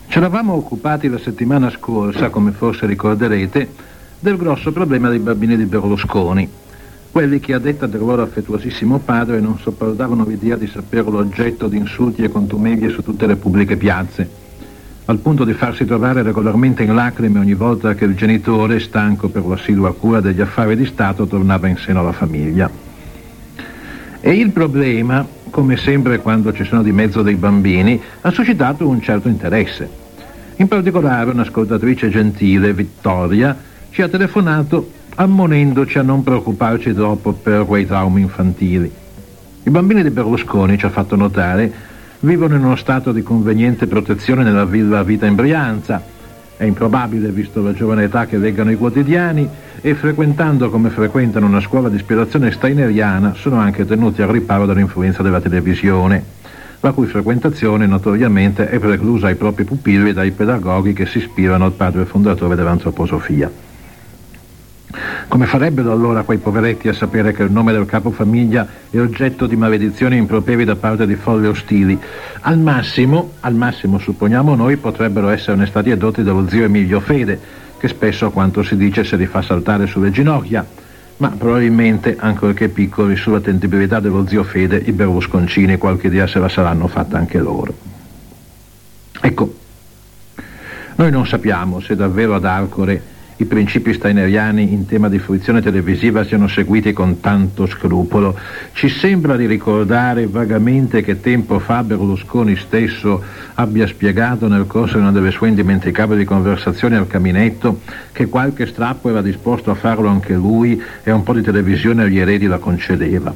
Ci eravamo occupati la settimana scorsa, come forse ricorderete, del grosso problema dei bambini di Berlusconi, quelli che a detta del loro affettuosissimo padre non sopportavano l'idea di saperlo oggetto di insulti e contumeli su tutte le pubbliche piazze, al punto di farsi trovare regolarmente in lacrime ogni volta che il genitore, stanco per l'assidua cura degli affari di Stato, tornava in seno alla famiglia. E il problema, come sempre quando ci sono di mezzo dei bambini, ha suscitato un certo interesse. In particolare un'ascoltatrice gentile, Vittoria, ci ha telefonato ammonendoci a non preoccuparci troppo per quei traumi infantili. I bambini di Berlusconi, ci ha fatto notare, vivono in uno stato di conveniente protezione nella villa Vita in Brianza. È improbabile, visto la giovane età, che leggano i quotidiani, e frequentando come frequentano una scuola di ispirazione steineriana sono anche tenuti al riparo dall'influenza della televisione, la cui frequentazione notoriamente è preclusa ai propri pupilli dai pedagoghi che si ispirano al padre fondatore dell'antroposofia. Come farebbero allora quei poveretti a sapere che il nome del capofamiglia è oggetto di maledizioni improperi da parte di folle ostili? Al massimo supponiamo noi, potrebbero esserne stati edotti dallo zio Emilio Fede, che spesso, a quanto si dice, se li fa saltare sulle ginocchia, ma probabilmente, ancorché piccoli, sulla tendibilità dello zio Fede i berlusconcini qualche idea se la saranno fatta anche loro. Ecco, noi non sappiamo se davvero ad Arcore i principi steineriani in tema di fruizione televisiva siano seguiti con tanto scrupolo. Ci sembra di ricordare vagamente che tempo fa Berlusconi stesso abbia spiegato nel corso di una delle sue indimenticabili conversazioni al caminetto che qualche strappo era disposto a farlo anche lui e un po' di televisione agli eredi la concedeva.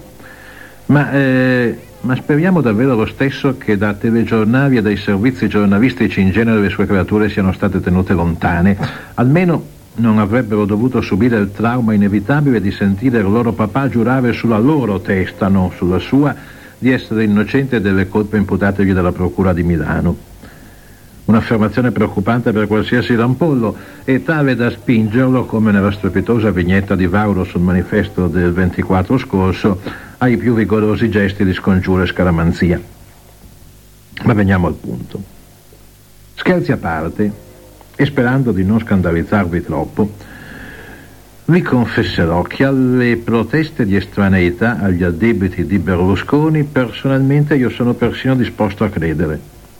Ma speriamo davvero lo stesso che da telegiornali e dai servizi giornalistici in genere le sue creature siano state tenute lontane. Almeno non avrebbero dovuto subire il trauma inevitabile di sentire il loro papà giurare sulla loro testa, non sulla sua, di essere innocente delle colpe imputatagli dalla procura di Milano. Un'affermazione preoccupante per qualsiasi rampollo e tale da spingerlo, come nella strepitosa vignetta di Vauro sul manifesto del 24 scorso, ai più vigorosi gesti di scongiuro e scaramanzia. Ma veniamo al punto. Scherzi a parte, e sperando di non scandalizzarvi troppo, vi confesserò che alle proteste di estraneità agli addebiti di Berlusconi personalmente io sono persino disposto a credere.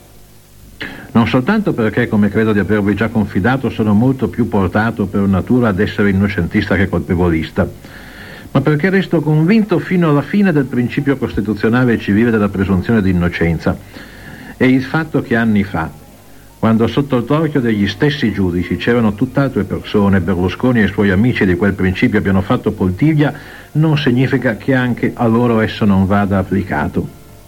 Non soltanto perché, come credo di avervi già confidato, sono molto più portato per natura ad essere innocentista che colpevolista, ma perché resto convinto fino alla fine del principio costituzionale e civile della presunzione di innocenza. E il fatto che anni fa, quando sotto il torchio degli stessi giudici c'erano tutt'altre persone, Berlusconi e i suoi amici di quel principio abbiano fatto poltiglia, non significa che anche a loro esso non vada applicato.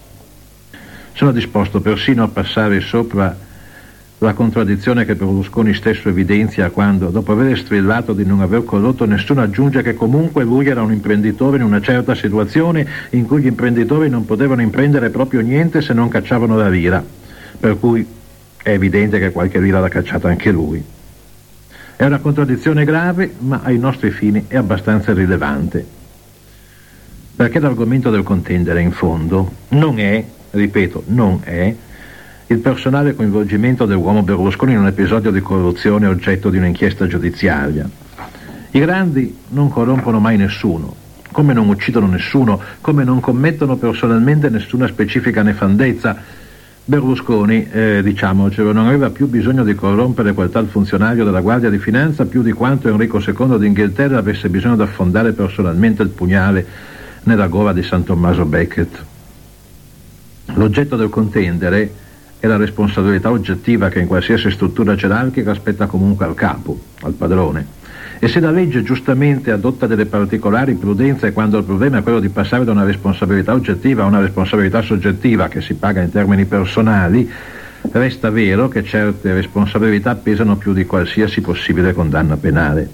Sono disposto persino a passare sopra la contraddizione che Berlusconi stesso evidenzia quando, dopo aver strillato di non aver corrotto nessuno, aggiunge che comunque lui era un imprenditore in una certa situazione in cui gli imprenditori non potevano imprendere proprio niente se non cacciavano la lira, per cui è evidente che qualche lira l'ha cacciata anche lui. È una contraddizione grave, ma ai nostri fini è abbastanza rilevante. Perché l'argomento del contendere, in fondo, non è, ripeto, non è, il personale coinvolgimento dell'uomo Berlusconi in un episodio di corruzione oggetto di un'inchiesta giudiziaria. I grandi non corrompono mai nessuno, come non uccidono nessuno, come non commettono personalmente nessuna specifica nefandezza. Berlusconi, diciamocelo, non aveva più bisogno di corrompere quel tal funzionario della Guardia di Finanza più di quanto Enrico II d'Inghilterra avesse bisogno di affondare personalmente il pugnale nella gola di San Tommaso Becket. L'oggetto del contendere è la responsabilità oggettiva che in qualsiasi struttura gerarchica spetta comunque al capo, al padrone. E se la legge giustamente adotta delle particolari prudenze quando il problema è quello di passare da una responsabilità oggettiva a una responsabilità soggettiva che si paga in termini personali, resta vero che certe responsabilità pesano più di qualsiasi possibile condanna penale.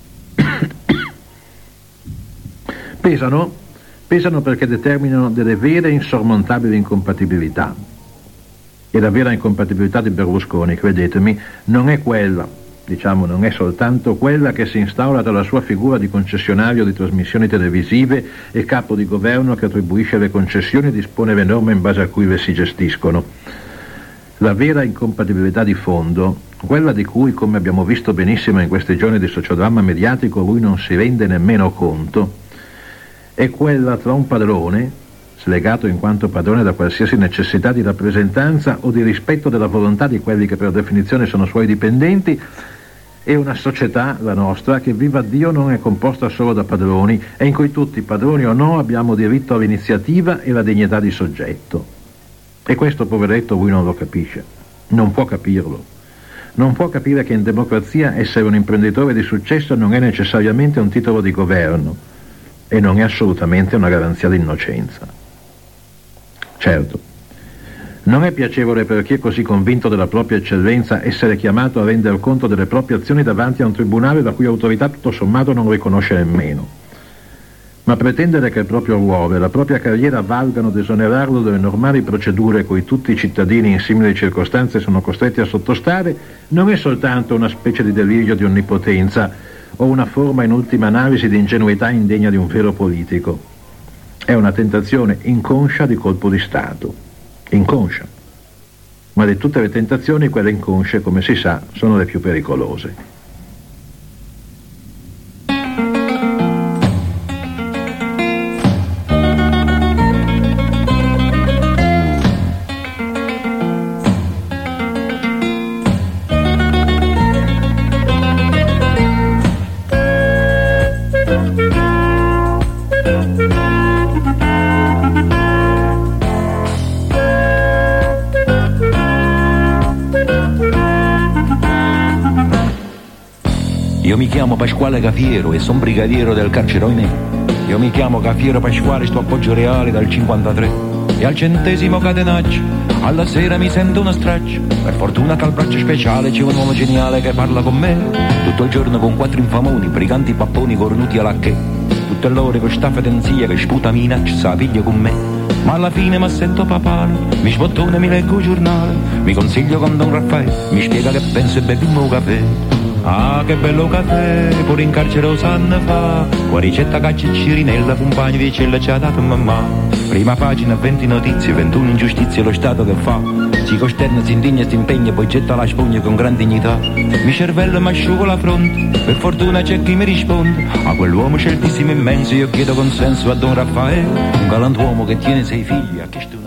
Pesano perché determinano delle vere e insormontabili incompatibilità. E la vera incompatibilità di Berlusconi, credetemi, non è quella, non è soltanto quella che si instaura dalla sua figura di concessionario di trasmissioni televisive e capo di governo che attribuisce le concessioni e dispone le norme in base a cui le si gestiscono. La vera incompatibilità di fondo, quella di cui, come abbiamo visto benissimo in questi giorni di sociodramma mediatico, lui non si rende nemmeno conto, è quella tra un padrone, slegato in quanto padrone da qualsiasi necessità di rappresentanza o di rispetto della volontà di quelli che per definizione sono suoi dipendenti, e una società, la nostra, che viva Dio non è composta solo da padroni e in cui tutti, padroni o no, abbiamo diritto all'iniziativa e la dignità di soggetto. E questo poveretto lui non lo capisce, non può capirlo. Non può capire che in democrazia essere un imprenditore di successo non è necessariamente un titolo di governo e non è assolutamente una garanzia di innocenza. Certo, non è piacevole per chi è così convinto della propria eccellenza essere chiamato a rendere conto delle proprie azioni davanti a un tribunale la cui autorità tutto sommato non lo riconosce nemmeno. Ma pretendere che il proprio ruolo e la propria carriera valgano ad esonerarlo delle normali procedure cui tutti i cittadini in simili circostanze sono costretti a sottostare non è soltanto una specie di delirio di onnipotenza o una forma in ultima analisi di ingenuità indegna di un vero politico. È una tentazione inconscia di colpo di Stato. Inconscia. Ma di tutte le tentazioni, quelle inconsce, come si sa, sono le più pericolose. Io mi chiamo Pasquale Cafiero e son brigadiero del carcere Oimè. Io mi chiamo Cafiero Pasquale, sto a Poggio Reale dal 53 e al 100° catenaggio alla sera mi sento uno straccio. Per fortuna che al braccio speciale c'è un uomo geniale che parla con me tutto il giorno con 4 infamoni, briganti papponi cornuti alla che. Tutte l'ore con sta fedenzia che sputa minaccia sa figlia con me. Ma alla fine mi sento papale, mi sbottone, mi leggo il giornale, mi consiglio con Don Raffaele, mi spiega che penso e beviamo un caffè. Ah, che bello caffè, pure in carcere lo sanno fa, qua ricetta caccia e cirinella, compagni di cella ci ha dato mamma. Prima pagina, 20 notizie, 21 ingiustizie, lo Stato che fa. Si costerna, si indigna, si impegna, poi getta la spugna con gran dignità. Mi cervello mi asciugo la fronte, per fortuna c'è chi mi risponde. A quell'uomo sceltissimo immenso io chiedo consenso a Don Raffaele, un galantuomo che tiene 6 figli, a che